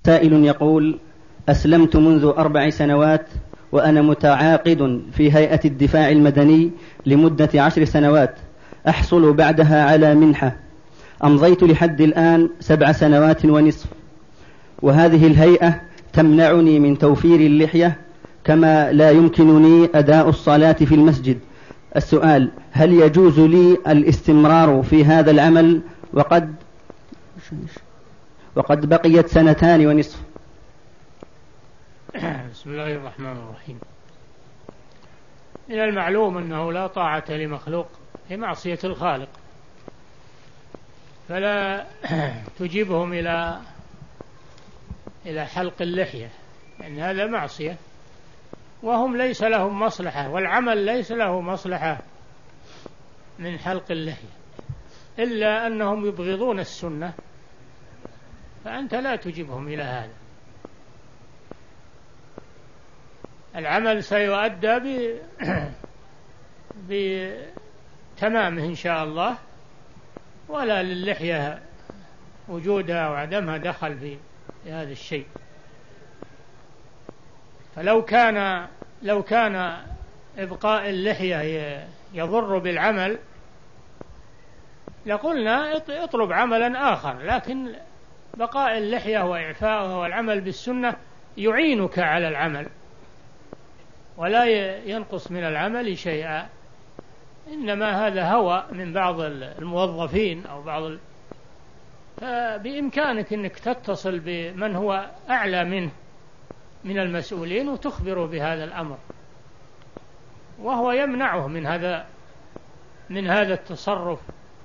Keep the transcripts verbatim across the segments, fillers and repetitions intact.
سائل يقول: أسلمت منذ أربع سنوات وأنا متعاقد في هيئة الدفاع المدني لمدة عشر سنوات، أحصل بعدها على منحة. أمضيت لحد الآن سبع سنوات ونصف، وهذه الهيئة تمنعني من توفير اللحية، كما لا يمكنني أداء الصلاة في المسجد. السؤال: هل يجوز لي الاستمرار في هذا العمل وقد وقد بقيت سنتان ونصف؟ بسم الله الرحمن الرحيم. من المعلوم أنه لا طاعة لمخلوق في معصية الخالق، فلا تجيبهم إلى إلى حلق اللحية، لأن هذا معصية، وهم ليس لهم مصلحة، والعمل ليس له مصلحة من حلق اللحية، إلا أنهم يبغضون السنة، فأنت لا تجيبهم إلى هذا. العمل سيؤدى بتمامه إن شاء الله، ولا للحية وجودها وعدمها دخل في هذا الشيء. فلو كان لو كان إبقاء اللحية يضر بالعمل لقلنا اطلب عملا آخر، لكن بقاء اللحية وإعفاؤها والعمل بالسنة يعينك على العمل ولا ينقص من العمل شيئا، إنما هذا هوى من بعض الموظفين أو بعض ال... فبإمكانك أنك تتصل بمن هو أعلى منه من المسؤولين وتخبره بهذا الأمر، وهو يمنعه من هذا من هذا التصرف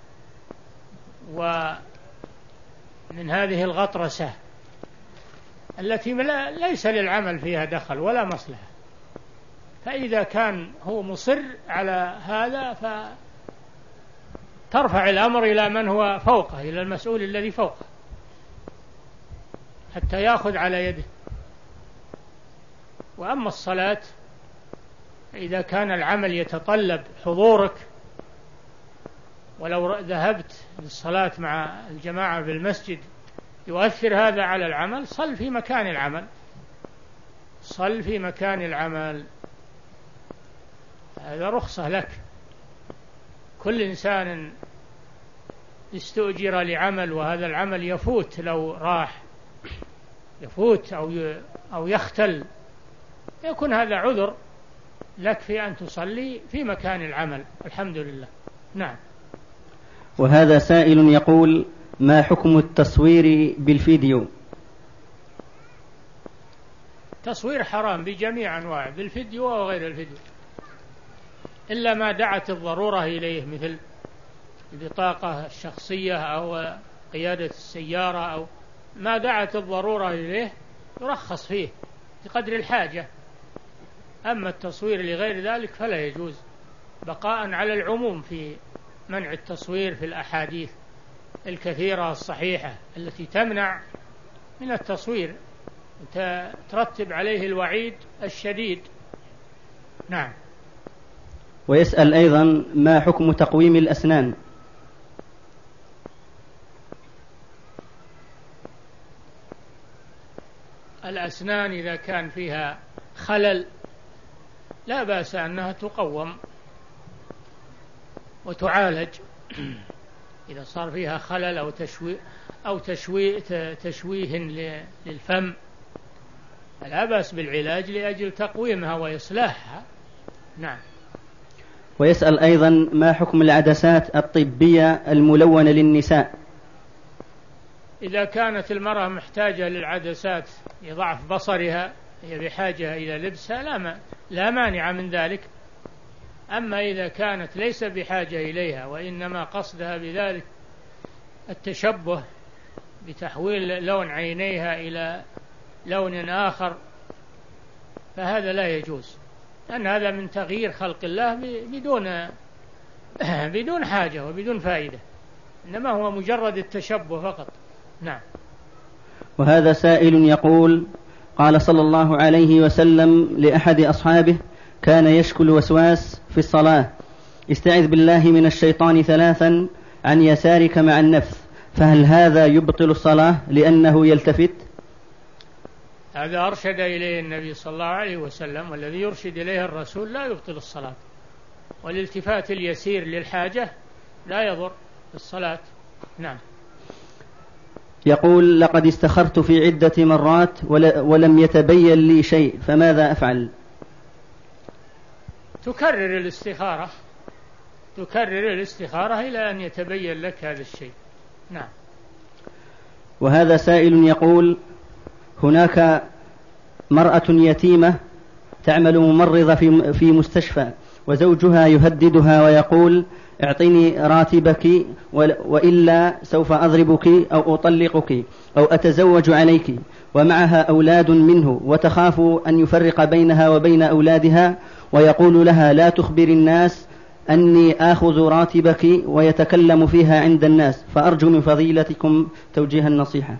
ومن هذه الغطرسة التي ليس للعمل فيها دخل ولا مصلحة. فإذا كان هو مصر على هذا فترفع الأمر إلى من هو فوقه، إلى المسؤول الذي فوقه، حتى يأخذ على يده. وأما الصلاة، إذا كان العمل يتطلب حضورك، ولو ذهبت للصلاة مع الجماعة في المسجد يؤثر هذا على العمل، صل في مكان العمل، صل في مكان العمل، هذا رخصة لك. كل إنسان استؤجر لعمل وهذا العمل يفوت، لو راح يفوت أو أو يختل، يكون هذا عذر لك في أن تصلي في مكان العمل. الحمد لله. نعم. وهذا سائل يقول: ما حكم التصوير بالفيديو؟ تصوير حرام بجميع أنواعه، بالفيديو وغير الفيديو، إلا ما دعت الضرورة إليه، مثل البطاقة الشخصية أو قيادة السيارة، أو ما دعت الضرورة إليه يرخص فيه بقدر الحاجة. أما التصوير لغير ذلك فلا يجوز، بقاء على العموم في منع التصوير في الأحاديث الكثيرة الصحيحة التي تمنع من التصوير، ترتب عليه الوعيد الشديد. نعم. ويسأل أيضا: ما حكم تقويم الأسنان؟ الأسنان إذا كان فيها خلل لا بأس أنها تقوم وتعالج، إذا صار فيها خلل أو تشويه أو تشويه تشويه للفم لا بأس بالعلاج لأجل تقويمها وإصلاحها. نعم. ويسأل أيضا: ما حكم العدسات الطبية الملونة للنساء؟ إذا كانت المرأة محتاجة للعدسات لضعف بصرها، هي بحاجة إلى لبسها، لا, ما لا مانع من ذلك. أما إذا كانت ليس بحاجة إليها وإنما قصدها بذلك التشبه بتحويل لون عينيها إلى لون آخر، فهذا لا يجوز، لأن هذا من تغيير خلق الله بدون بدون حاجة وبدون فائدة، إنما هو مجرد التشبه فقط. نعم. وهذا سائل يقول: قال صلى الله عليه وسلم لأحد أصحابه كان يشكو الوسواس في الصلاة: استعذ بالله من الشيطان ثلاثا عن يسارك مع النفث، فهل هذا يبطل الصلاة لأنه يلتفت؟ هذا أرشد إليه النبي صلى الله عليه وسلم، والذي يرشد إليه الرسول لا يبطل الصلاة، والالتفات اليسير للحاجة لا يضر بالصلاة. نعم. يقول: لقد استخرت في عدة مرات ولم يتبين لي شيء، فماذا أفعل؟ تكرر الاستخارة تكرر الاستخارة إلى أن يتبين لك هذا الشيء. نعم. وهذا سائل يقول: هناك مرأة يتيمة تعمل ممرضة في في مستشفى، وزوجها يهددها ويقول: اعطني راتبك وإلا سوف أضربك أو أطلقك أو أتزوج عليك، ومعها أولاد منه، وتخاف أن يفرق بينها وبين أولادها، ويقول لها: لا تخبر الناس أني آخذ راتبك، ويتكلم فيها عند الناس، فأرجو من فضيلتكم توجيه النصيحة.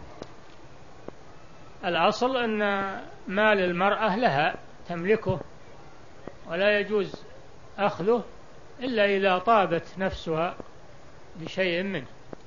الأصل أن مال المرأة لها تملكه، ولا يجوز أخذه إلا إذا طابت نفسها بشيء منه.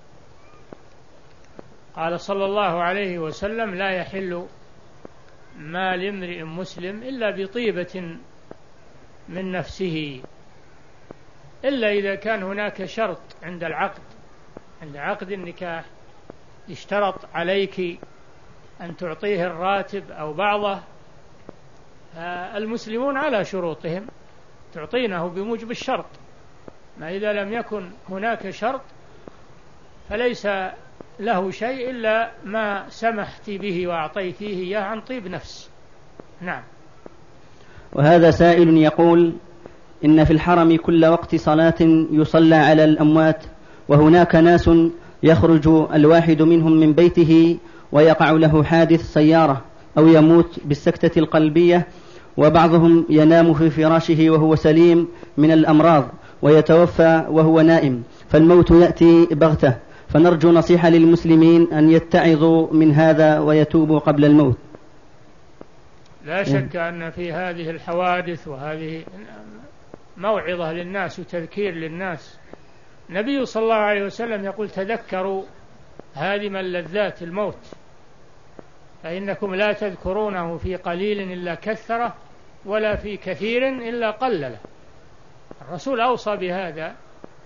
قال صلى الله عليه وسلم: لا يحل مال امرئ مسلم إلا بطيبة من نفسه، إلا إذا كان هناك شرط عند العقد عند عقد النكاح، اشترط عليك أن تعطيه الراتب أو بعضه، المسلمون على شروطهم تعطينه بموجب الشرط. ما إذا لم يكن هناك شرط فليس له شيء إلا ما سمحت به وأعطيتيه إياه عن طيب نفس. نعم. وهذا سائل يقول: إن في الحرم كل وقت صلاة يصلى على الأموات، وهناك ناس يخرج الواحد منهم من بيته ويقع له حادث سيارة أو يموت بالسكتة القلبية، وبعضهم ينام في فراشه وهو سليم من الأمراض ويتوفى وهو نائم، فالموت يأتي بغتة، فنرجو نصيحة للمسلمين أن يتعظوا من هذا ويتوبوا قبل الموت. لا شك أن في هذه الحوادث وهذه موعظة للناس وتذكير للناس. النبي صلى الله عليه وسلم يقول: تذكروا هادم اللذات الموت، فإنكم لا تذكرونه في قليل إلا كثره، ولا في كثير إلا قلله. الرسول أوصى بهذا.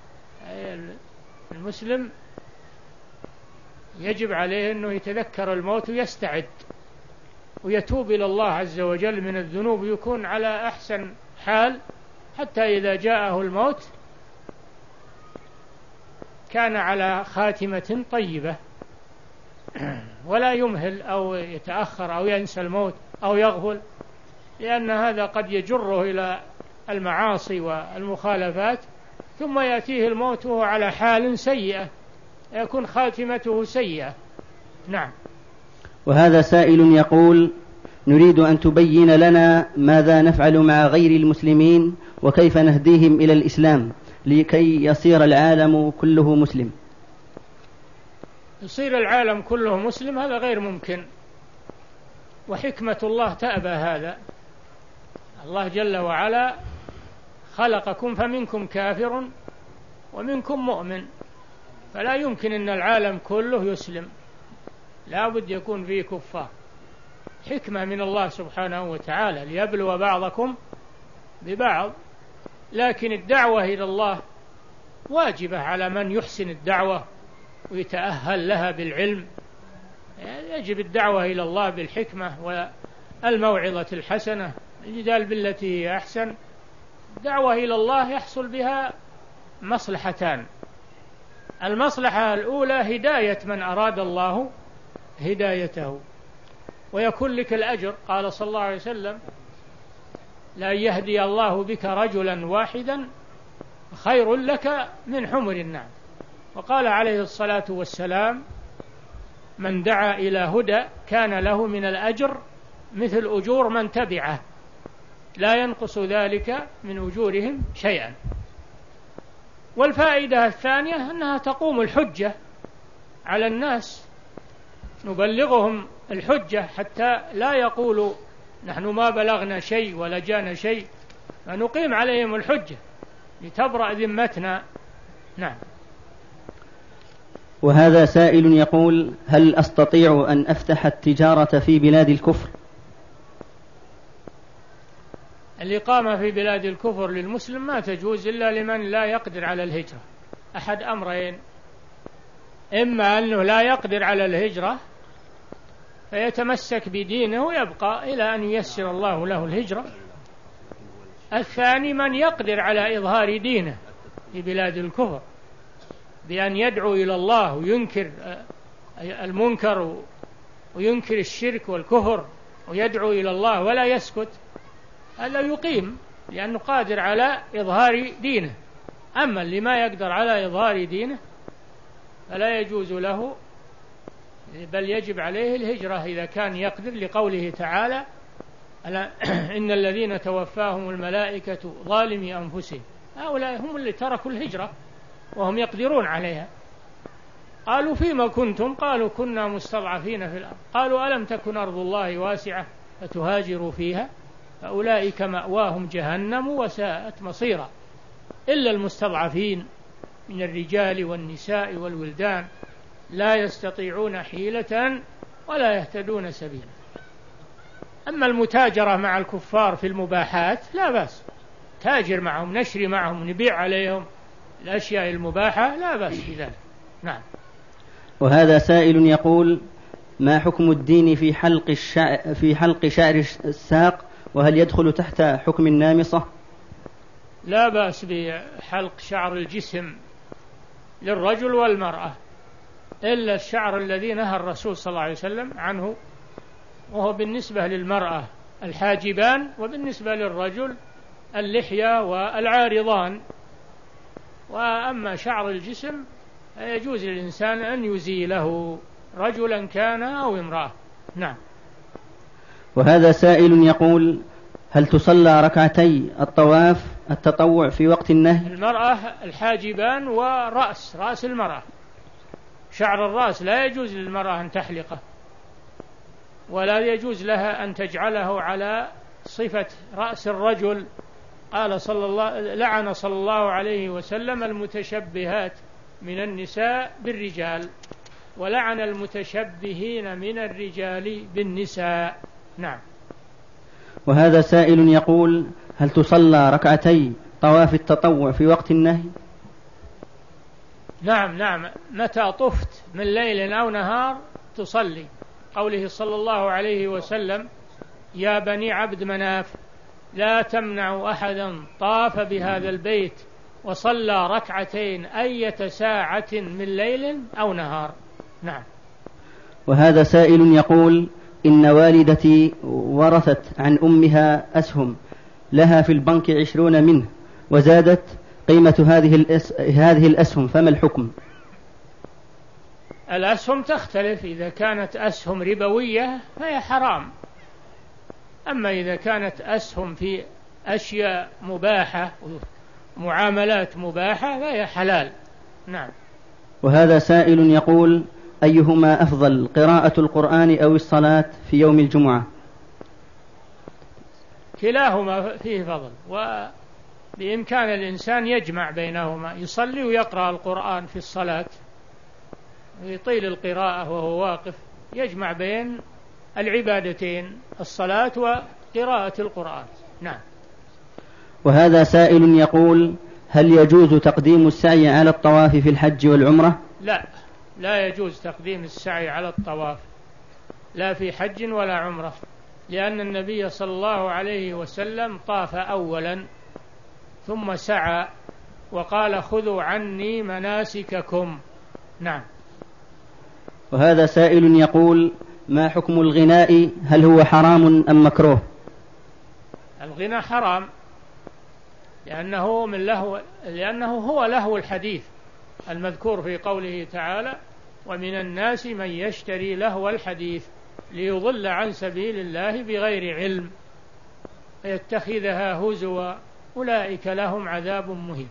المسلم يجب عليه أنه يتذكر الموت ويستعد ويتوب إلى الله عز وجل من الذنوب، ويكون على أحسن حال حتى إذا جاءه الموت كان على خاتمة طيبة، ولا يمهل أو يتأخر أو ينسى الموت أو يغفل، لأن هذا قد يجره إلى المعاصي والمخالفات، ثم يأتيه الموت وهو على حال سيئة، يكون خاتمته سيئة. نعم. وهذا سائل يقول: نريد أن تبين لنا ماذا نفعل مع غير المسلمين، وكيف نهديهم إلى الإسلام لكي يصير العالم كله مسلم. يصير العالم كله مسلم هذا غير ممكن، وحكمة الله تأبى هذا. الله جل وعلا خلقكم فمنكم كافر ومنكم مؤمن، فلا يمكن أن العالم كله يسلم، لا بد يكون فيه كفار. حكمة من الله سبحانه وتعالى ليبلو بعضكم ببعض، لكن الدعوة إلى الله واجبة على من يحسن الدعوة ويتأهل لها بالعلم. يجب الدعوة إلى الله بالحكمة والموعظة الحسنة، الجدال بالتي هي أحسن. الدعوة إلى الله يحصل بها مصلحتان: المصلحة الأولى هداية من أراد الله هدايته، ويكون لك الأجر. قال صلى الله عليه وسلم: لا يهدي الله بك رجلا واحدا خير لك من حمر النعم. وقال عليه الصلاة والسلام: من دعا إلى هدى كان له من الأجر مثل أجور من تبعه، لا ينقص ذلك من أجورهم شيئا. والفائدة الثانية أنها تقوم الحجة على الناس، نبلغهم الحجة حتى لا يقولوا نحن ما بلغنا شيء ولا جانا شيء، فنقيم عليهم الحجة لتبرأ ذمتنا. نعم. وهذا سائل يقول: هل أستطيع أن أفتح التجارة في بلاد الكفر الإقامة في بلاد الكفر للمسلم ما تجوز إلا لمن لا يقدر على الهجرة، أحد أمرين: إما أنه لا يقدر على الهجرة فيتمسك بدينه ويبقى إلى أن ييسر الله له الهجرة، الثاني من يقدر على إظهار دينه في بلاد الكفر بأن يدعو إلى الله وينكر المنكر وينكر الشرك والكفر ويدعو إلى الله ولا يسكت، هذا يقيم لأنه قادر على إظهار دينه. أما اللي ما يقدر على إظهار دينه فلا يجوز له، بل يجب عليه الهجرة إذا كان يقدر، لقوله تعالى: إن الذين توفاهم الملائكة ظالمي أنفسهم، هؤلاء هم اللي تركوا الهجرة وهم يقدرون عليها. قالوا: فيما كنتم؟ قالوا: كنا مستضعفين في الأرض. قالوا: ألم تكن أرض الله واسعة فتهاجروا فيها؟ فأولئك مأواهم جهنم وساءت مصيرا، إلا المستضعفين من الرجال والنساء والولدان لا يستطيعون حيلة ولا يهتدون سبيلا. أما المتاجرة مع الكفار في المباحات لا بأس، تاجر معهم، نشري معهم، نبيع عليهم الأشياء المباحة، لا بأس بذلك. نعم. وهذا سائل يقول: ما حكم الدين في حلق الشعر في حلق شعر الساق، وهل يدخل تحت حكم النامصة؟ لا بأس بحلق شعر الجسم للرجل والمرأة، إلا الشعر الذي نهى الرسول صلى الله عليه وسلم عنه، وهو بالنسبة للمرأة الحاجبان، وبالنسبة للرجل اللحية والعارضان. وأما شعر الجسم يجوز للإنسان أن يزيله، رجلا كان أو امرأة. نعم. وهذا سائل يقول: هل تصلى ركعتي الطواف التطوع في وقت النهي؟ المرأة الحاجبان ورأس رأس المرأة، شعر الرأس لا يجوز للمرأة أن تحلقه، ولا يجوز لها أن تجعله على صفة رأس الرجل. قال صلى الله لعن صلى الله عليه وسلم المتشبهات من النساء بالرجال، ولعن المتشبهين من الرجال بالنساء. نعم. وهذا سائل يقول: هل تصلى ركعتي طواف التطوع في وقت النهي؟ نعم نعم، متى طفت من ليل أو نهار تصلي، قوله صلى الله عليه وسلم: يا بني عبد مناف لا تمنعوا أحدا طاف بهذا البيت وصلى ركعتين أية ساعة من ليل أو نهار. نعم. وهذا سائل يقول: إن والدتي ورثت عن أمها أسهم لها في البنك عشرون منه، وزادت قيمة هذه الأس... هذه الأسهم، فما الحكم؟ الأسهم تختلف، إذا كانت أسهم ربوية فهي حرام، أما إذا كانت أسهم في أشياء مباحة ومعاملات مباحة فهي حلال. نعم. وهذا سائل يقول: أيهما أفضل، قراءة القرآن أو الصلاة في يوم الجمعة؟ كلاهما فيه فضل، وبإمكان الإنسان يجمع بينهما، يصلي ويقرأ القرآن في الصلاة ويطيل القراءة وهو واقف، يجمع بين العبادتين، الصلاة وقراءة القرآن. نعم. وهذا سائل يقول: هل يجوز تقديم السعي على الطواف في الحج والعمرة؟ لا، لا يجوز تقديم السعي على الطواف، لا في حج ولا عمرة، لأن النبي صلى الله عليه وسلم طاف أولا ثم سعى وقال: خذوا عني مناسككم. نعم. وهذا سائل يقول: ما حكم الغناء، هل هو حرام أم مكروه؟ الغناء حرام، لأنه من لهو لأنه هو لهو الحديث المذكور في قوله تعالى: ومن الناس من يشتري لهو الحديث ليضل عن سبيل الله بغير علم فيتخذها هزوا أولئك لهم عذاب مهين.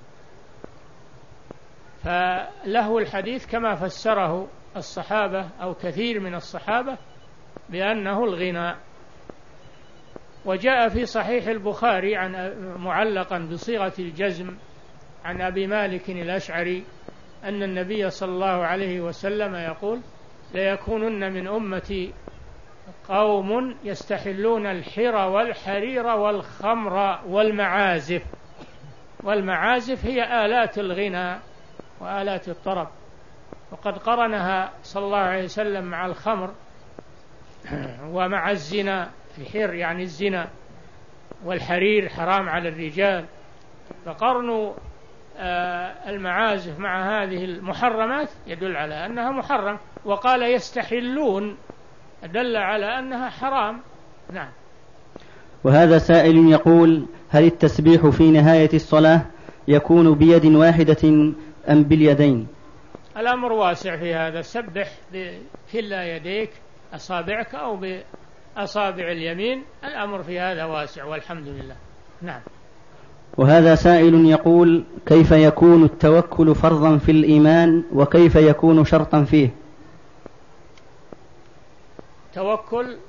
فلهو الحديث كما فسره الصحابة أو كثير من الصحابة بأنه الغناء. وجاء في صحيح البخاري عن معلقا بصيغة الجزم عن أبي مالك الأشعري أن النبي صلى الله عليه وسلم يقول: ليكونن من أمتي قوم يستحلون الحر والحرير والخمر والمعازف. والمعازف هي آلات الغنى وآلات الطرب، وقد قرنها صلى الله عليه وسلم مع الخمر ومع الزنا. الحر يعني الزنا، والحرير حرام على الرجال، فقرنوا المعازف مع هذه المحرمات يدل على أنها محرم. وقال يستحلون دل على أنها حرام. نعم. وهذا سائل يقول: هل التسبيح في نهاية الصلاة يكون بيد واحدة أم باليدين؟ الأمر واسع في هذا، سبح بكلا يديك أصابعك أو بأصابع اليمين، الأمر في هذا واسع والحمد لله. نعم. وهذا سائل يقول: كيف يكون التوكل فرضا في الإيمان وكيف يكون شرطا فيه؟ التوكل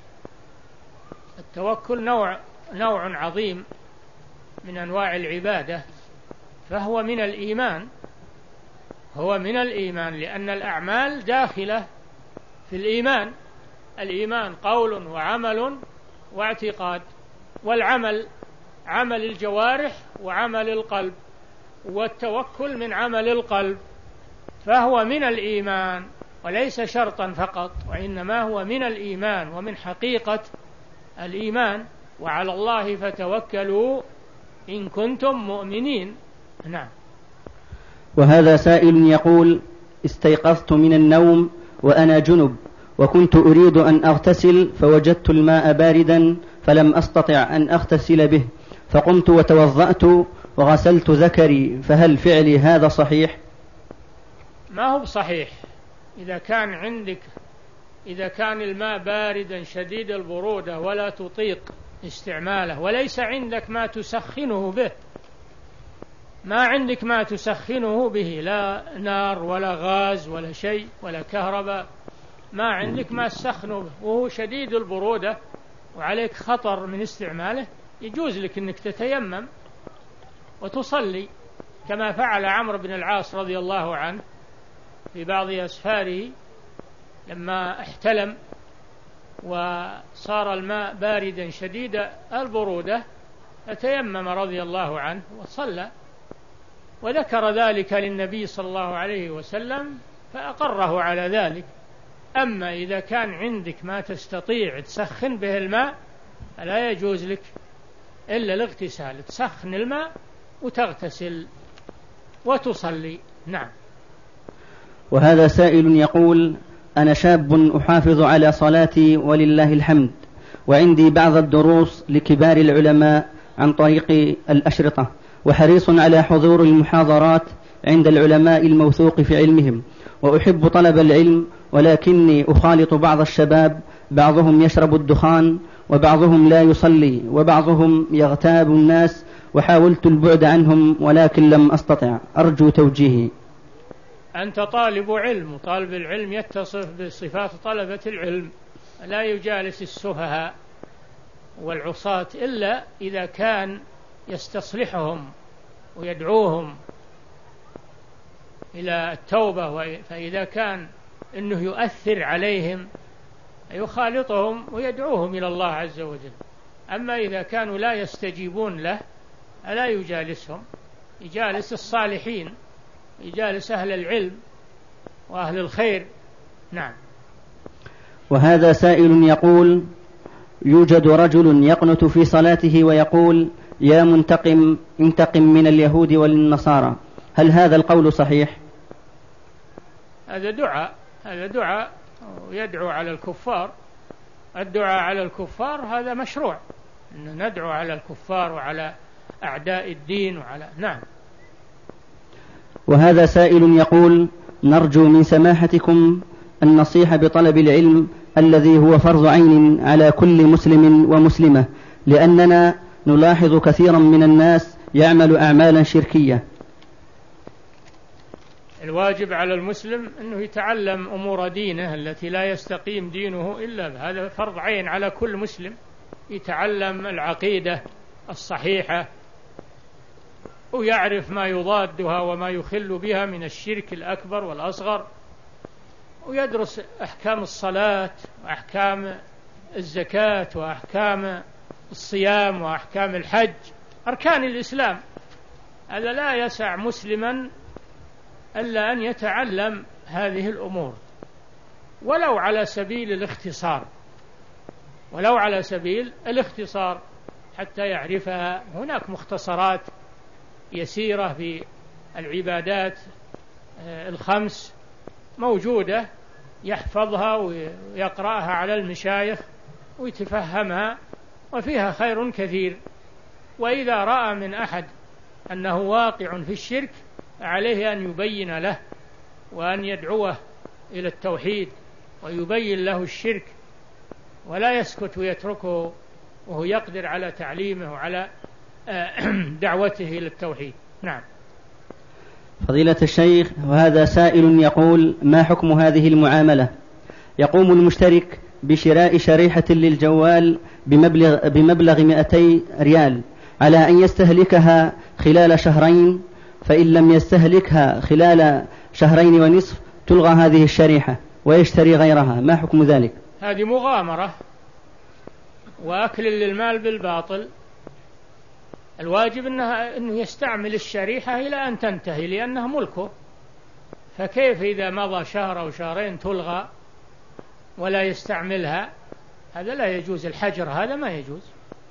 التوكل نوع نوع عظيم من أنواع العبادة، فهو من الإيمان هو من الإيمان لأن الأعمال داخلة في الإيمان. الإيمان قول وعمل واعتقاد، والعمل عمل الجوارح وعمل القلب، والتوكل من عمل القلب، فهو من الإيمان وليس شرطا فقط، وإنما هو من الإيمان ومن حقيقة الإيمان. وعلى الله فتوكلوا إن كنتم مؤمنين. نعم. وهذا سائل يقول: استيقظت من النوم وأنا جنب، وكنت أريد أن أغتسل فوجدت الماء باردا فلم أستطع أن أغتسل به، فقمت وتوضأت وغسلت ذكري، فهل فعلي هذا صحيح؟ ما هو صحيح. إذا كان عندك إذا كان الماء باردا شديد البرودة ولا تطيق استعماله، وليس عندك ما تسخنه به ما عندك ما تسخنه به لا نار ولا غاز ولا شيء ولا كهرباء، ما عندك ما تسخنه به وهو شديد البرودة وعليك خطر من استعماله، يجوز لك أنك تتيمم وتصلي كما فعل عمرو بن العاص رضي الله عنه في بعض أسفاره لما احتلم وصار الماء باردا شديد البرودة، فتيمم رضي الله عنه وصلى، وذكر ذلك للنبي صلى الله عليه وسلم فأقره على ذلك. أما إذا كان عندك ما تستطيع تسخن به الماء فلا يجوز لك إلا الاغتسال، تسخن الماء وتغتسل وتصلي. نعم. وهذا سائل يقول: أنا شاب أحافظ على صلاتي ولله الحمد، وعندي بعض الدروس لكبار العلماء عن طريق الأشرطة، وحريص على حضور المحاضرات عند العلماء الموثوق في علمهم، وأحب طلب العلم، ولكني أخالط بعض الشباب، بعضهم يشرب الدخان وبعضهم لا يصلي وبعضهم يغتاب الناس، وحاولت البعد عنهم ولكن لم أستطع، أرجو توجيهي. أنت طالب علم، وطالب العلم يتصف بصفات طلبة العلم، لا يجالس السفهاء والعصاة إلا إذا كان يستصلحهم ويدعوهم إلى التوبة، فإذا كان أنه يؤثر عليهم يخالطهم ويدعوهم إلى الله عز وجل. أما إذا كانوا لا يستجيبون له لا يجالسهم، يجالس الصالحين، يجالس أهل العلم وأهل الخير. نعم. وهذا سائل يقول: يوجد رجل يقنت في صلاته ويقول: يا منتقم انتقم من اليهود والنصارى، هل هذا القول صحيح؟ هذا دعاء هذا دعاء يدعو على الكفار. الدعاء على الكفار هذا مشروع، إن ندعو على الكفار وعلى أعداء الدين وعلى. نعم. وهذا سائل يقول: نرجو من سماحتكم النصيحة بطلب العلم الذي هو فرض عين على كل مسلم ومسلمة، لأننا نلاحظ كثيرا من الناس يعمل أعمالا شركية. الواجب على المسلم أنه يتعلم أمور دينه التي لا يستقيم دينه إلا بها، هذا فرض عين على كل مسلم، يتعلم العقيدة الصحيحة ويعرف ما يضادها وما يخل بها من الشرك الأكبر والأصغر، ويدرس أحكام الصلاة وأحكام الزكاة وأحكام الصيام وأحكام الحج، أركان الإسلام. هذا لا يسع مسلما إلا أن يتعلم هذه الأمور ولو على سبيل الاختصار، ولو على سبيل الاختصار حتى يعرفها. هناك مختصرات يسيرة في العبادات الخمس موجودة، يحفظها ويقرأها على المشايخ ويتفهمها، وفيها خير كثير. وإذا رأى من أحد أنه واقع في الشرك عليه أن يبين له وأن يدعوه إلى التوحيد ويبين له الشرك، ولا يسكت ويتركه وهو يقدر على تعليمه وعلى دعوته إلى التوحيد. نعم. فضيلة الشيخ، وهذا سائل يقول: ما حكم هذه المعاملة؟ يقوم المشترك بشراء شريحة للجوال بمبلغ, بمبلغ مئتي ريال على أن يستهلكها خلال شهرين، فإن لم يستهلكها خلال شهرين ونصف تلغى هذه الشريحة ويشتري غيرها، ما حكم ذلك؟ هذه مغامرة وأكل للمال بالباطل. الواجب إنه, إنه يستعمل الشريحة إلى أن تنتهي لأنها ملكه، فكيف إذا مضى شهر أو شهرين تلغى ولا يستعملها؟ هذا لا يجوز، الحجر هذا ما يجوز.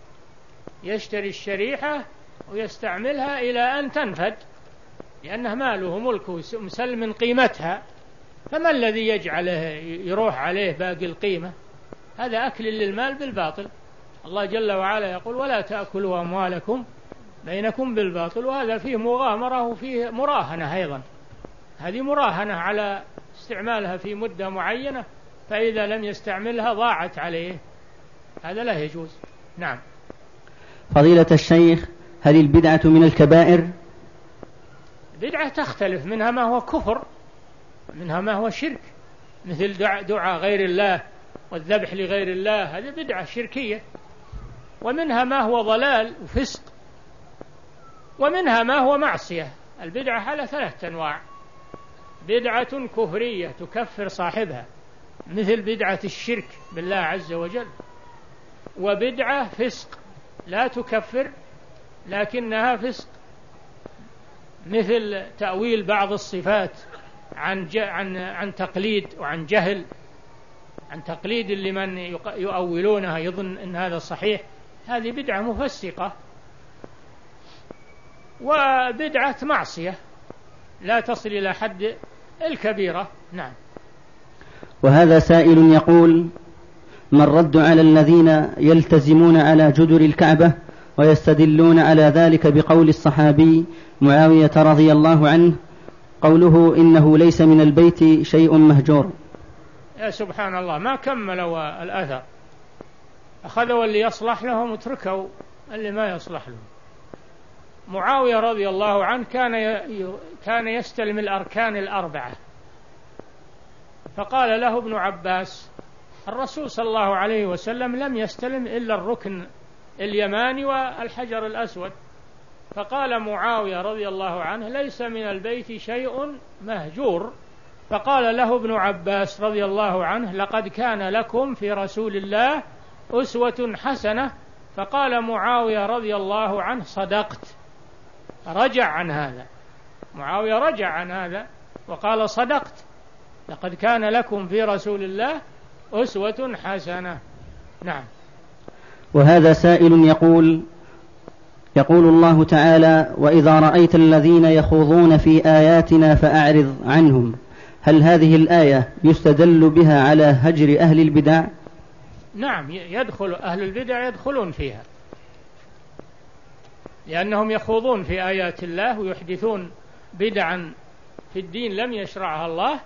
يشتري الشريحة ويستعملها إلى أن تنفد لأنها ماله ملكه مسلم من قيمتها، فما الذي يجعله يروح عليه باقي القيمة؟ هذا أكل للمال بالباطل. الله جل وعلا يقول: ولا تأكلوا أموالكم بينكم بالباطل، وهذا فيه مغامرة وفيه مراهنة أيضا. هذه مراهنة على استعمالها في مدة معينة، فإذا لم يستعملها ضاعت عليه، هذا لا يجوز. نعم. فضيلة الشيخ، هل البدعة من الكبائر؟ بدعة تختلف، منها ما هو كفر، منها ما هو شرك، مثل دعاء غير الله والذبح لغير الله، هذه بدعة شركية. ومنها ما هو ضلال وفسق، ومنها ما هو معصية. البدعة على ثلاثة أنواع: بدعة كفرية تكفر صاحبها مثل بدعة الشرك بالله عز وجل، وبدعة فسق لا تكفر لكنها فسق مثل تأويل بعض الصفات عن عن عن تقليد وعن جهل، عن تقليد لمن يؤولونها يظن أن هذا صحيح، هذه بدعة مفسقة. وبدعة معصية لا تصل إلى حد الكبيرة. نعم. وهذا سائل يقول: ما الرد على الذين يلتزمون على جدر الكعبة ويستدلون على ذلك بقول الصحابي معاوية رضي الله عنه قوله: إنه ليس من البيت شيء مهجور؟ يا سبحان الله، ما كملوا الأثر، أخذوا اللي يصلح لهم وتركوا اللي ما يصلح لهم. معاوية رضي الله عنه كان كان يستلم الأركان الأربعة، فقال له ابن عباس: الرسول صلى الله عليه وسلم لم يستلم إلا الركن اليماني والحجر الأسود. فقال معاوية رضي الله عنه: ليس من البيت شيء مهجور. فقال له ابن عباس رضي الله عنه: لقد كان لكم في رسول الله أسوة حسنة. فقال معاوية رضي الله عنه: صدقت. رجع عن هذا، معاوية رجع عن هذا وقال: صدقت، لقد كان لكم في رسول الله أسوة حسنة. نعم. وهذا سائل يقول يقول الله تعالى: وإذا رأيت الذين يخوضون في آياتنا فأعرض عنهم، هل هذه الآية يستدل بها على هجر أهل البدع؟ نعم، يدخل أهل البدع يدخلون فيها، لأنهم يخوضون في آيات الله ويحدثون بدعا في الدين لم يشرعها الله،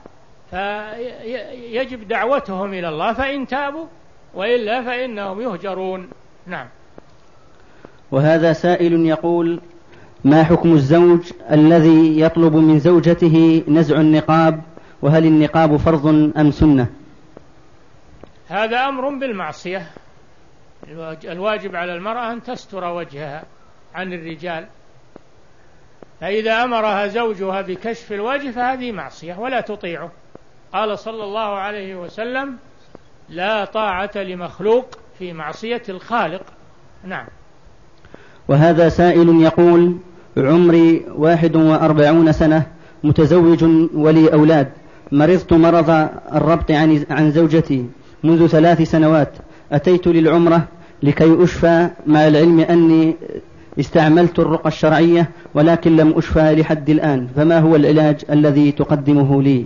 فيجب دعوتهم إلى الله فإن تابوا، وإلا فإنهم يهجرون. نعم. وهذا سائل يقول: ما حكم الزوج الذي يطلب من زوجته نزع النقاب، وهل النقاب فرض أم سنة؟ هذا أمر بالمعصية. الواجب على المرأة أن تستر وجهها عن الرجال، فإذا أمرها زوجها بكشف الوجه فهذه معصية ولا تطيعه. قال صلى الله عليه وسلم: لا طاعة لمخلوق في معصية الخالق. نعم. وهذا سائل يقول: عمري واحد وأربعون سنة، متزوج ولي أولاد، مرضت مرض الربط عن عن زوجتي منذ ثلاث سنوات، أتيت للعمرة لكي أشفى، مع العلم أني استعملت الرقى الشرعية ولكن لم أشفى لحد الآن، فما هو العلاج الذي تقدمه لي؟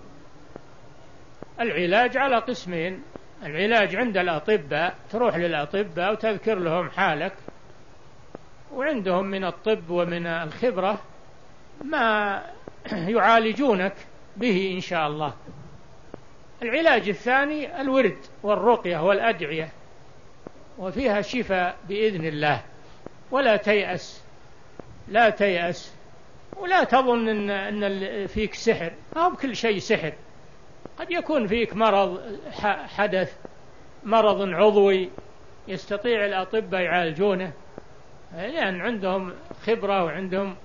العلاج على قسمين: العلاج عند الأطباء، تروح للأطباء وتذكر لهم حالك، وعندهم من الطب ومن الخبرة ما يعالجونك به إن شاء الله. العلاج الثاني الورد والرقية والأدعية، وفيها شفاء بإذن الله. ولا تيأس، لا تيأس، ولا تظن إن, إن فيك سحر، ما هو بكل شيء سحر. قد يكون فيك مرض حدث، مرض عضوي يستطيع الأطباء يعالجونه، لأن عندهم خبرة وعندهم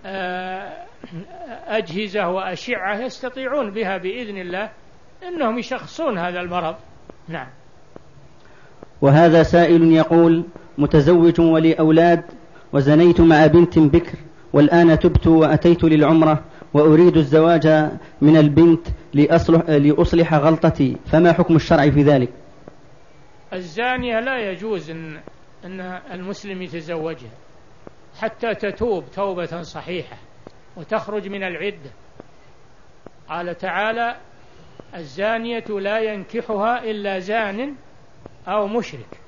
أجهزة وأشعة يستطيعون بها بإذن الله أنهم يشخصون هذا المرض. نعم. وهذا سائل يقول: متزوج ولي أولاد، وزنيت مع بنت بكر، والآن تبت وأتيت للعمرة وأريد الزواج من البنت لأصلح, لأصلح غلطتي، فما حكم الشرع في ذلك؟ الزانية لا يجوز أن, أن المسلم يتزوجها حتى تتوب توبة صحيحة وتخرج من العدة. قال تعالى: الزانية لا ينكحها إلا زان أو مشرك.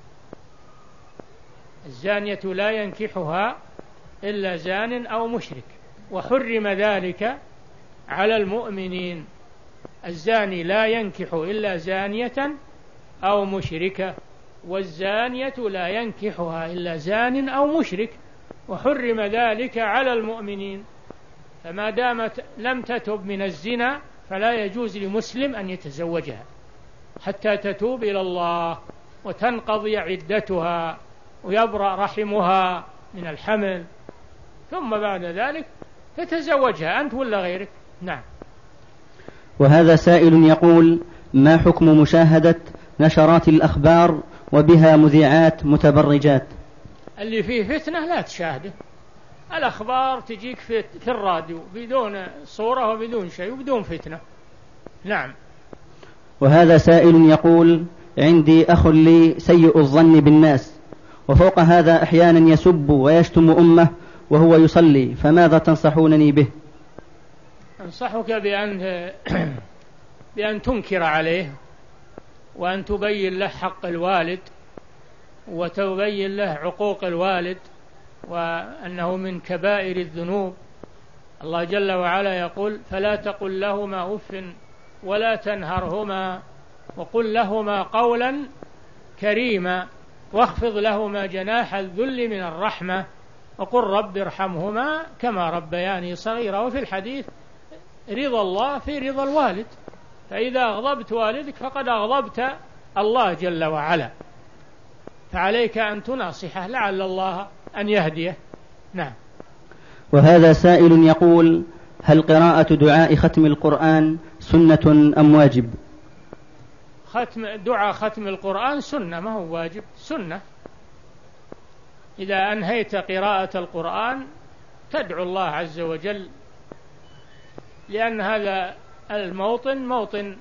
الزانية لا ينكحها إلا زان أو مشرك، وحرم ذلك على المؤمنين. الزاني لا ينكح إلا زانية أو مشركة، والزانية لا ينكحها إلا زان أو مشرك، وحرم ذلك على المؤمنين. فما دامت لم تتب من الزنا فلا يجوز لمسلم أن يتزوجها حتى تتوب إلى الله وتنقضي عدتها ويبرأ رحمها من الحمل، ثم بعد ذلك تتزوجها أنت ولا غيرك. نعم. وهذا سائل يقول: ما حكم مشاهدة نشرات الأخبار وبها مذيعات متبرجات؟ اللي فيه فتنة لا تشاهده. الأخبار تجيك في, في الراديو بدون صورة وبدون شيء وبدون فتنة. نعم. وهذا سائل يقول: عندي أخ لي سيء الظن بالناس، وفوق هذا أحيانا يسب ويشتم أمه وهو يصلي، فماذا تنصحونني به؟ أنصحك بأن بأن تنكر عليه، وأن تبين له حق الوالد، وتبين له عقوق الوالد، وأنه من كبائر الذنوب. الله جل وعلا يقول: فلا تقل لهما أف ولا تنهرهما وقل لهما قولا كريما واخفض لهما جناح الذل من الرحمة وقل رب ارحمهما كما ربياني صغيرا. وفي الحديث: رضا الله في رضا الوالد، فإذا أغضبت والدك فقد أغضبت الله جل وعلا، فعليك أن تناصحه لعل الله أن يهديه. نعم. وهذا سائل يقول: هل قراءة دعاء ختم القرآن سنة أم واجب؟ ختم دعاء ختم القرآن سنة، ما هو واجب، سنة. إذا أنهيت قراءة القرآن تدعو الله عز وجل، لأن هذا الموطن موطن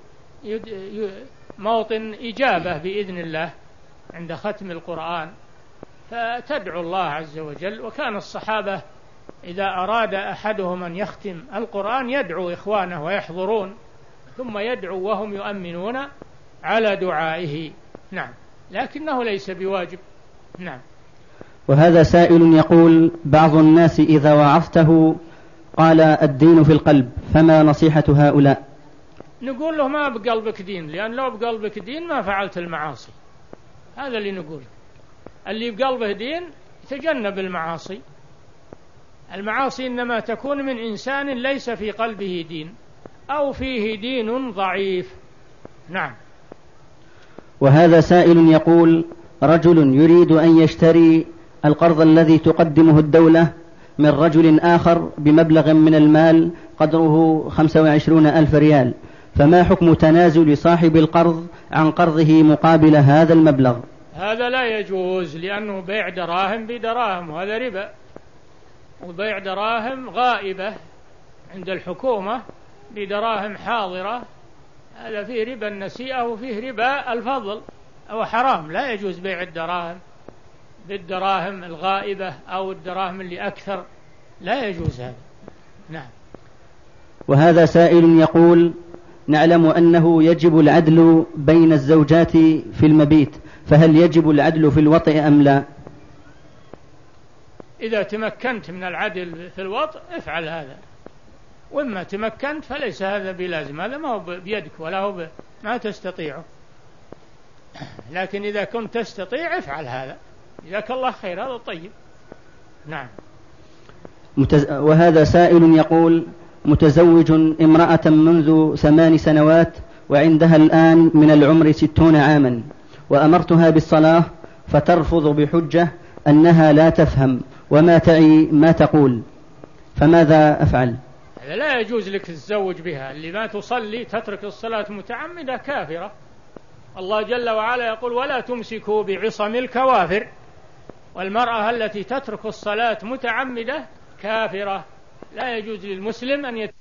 موطن إجابة بإذن الله عند ختم القرآن، فتدعو الله عز وجل. وكان الصحابة إذا أراد أحدهم أن يختم القرآن يدعو إخوانه ويحضرون، ثم يدعو وهم يؤمنون على دعائه. نعم، لكنه ليس بواجب. نعم. وهذا سائل يقول: بعض الناس إذا وعظته قال الدين في القلب، فما نصيحة هؤلاء؟ نقول له ما بقلبك دين، لأن لو بقلبك دين ما فعلت المعاصي. هذا اللي نقول. اللي بقلبه دين يتجنب المعاصي. المعاصي إنما تكون من إنسان ليس في قلبه دين أو فيه دين ضعيف. نعم. وهذا سائل يقول: رجل يريد أن يشتري القرض الذي تقدمه الدولة من رجل آخر بمبلغ من المال قدره خمسة وعشرين ألف ريال، فما حكم تنازل صاحب القرض عن قرضه مقابل هذا المبلغ؟ هذا لا يجوز، لأنه بيع دراهم بدراهم وهذا ربا، وبيع دراهم غائبة عند الحكومة بدراهم حاضرة، هذا فيه ربا النسيئة وفيه ربا الفضل، أو حرام. لا يجوز بيع الدراهم بالدراهم الغائبة أو الدراهم اللي أكثر، لا يجوز هذا. نعم. وهذا سائل يقول: نعلم أنه يجب العدل بين الزوجات في المبيت، فهل يجب العدل في الوطء أم لا؟ إذا تمكنت من العدل في الوطء افعل هذا، وإما تمكنت فليس هذا بلازم، هذا ما هو بيدك ولا هو ب... ما تستطيعه، لكن إذا كنت تستطيع افعل هذا، جزاك الله خير، هذا طيب. نعم. متز... وهذا سائل يقول: متزوج امرأة منذ ثمان سنوات وعندها الآن من العمر ستون عاما، وأمرتها بالصلاة فترفض بحجة أنها لا تفهم وما تعي ما تقول، فماذا أفعل؟ لا يجوز لك تتزوج بها، اللي ما تصلي تترك الصلاة متعمدة كافرة. الله جل وعلا يقول: ولا تمسكوا بعصم الكوافر، والمرأة التي تترك الصلاة متعمدة كافرة. لا يجوز للمسلم أن يت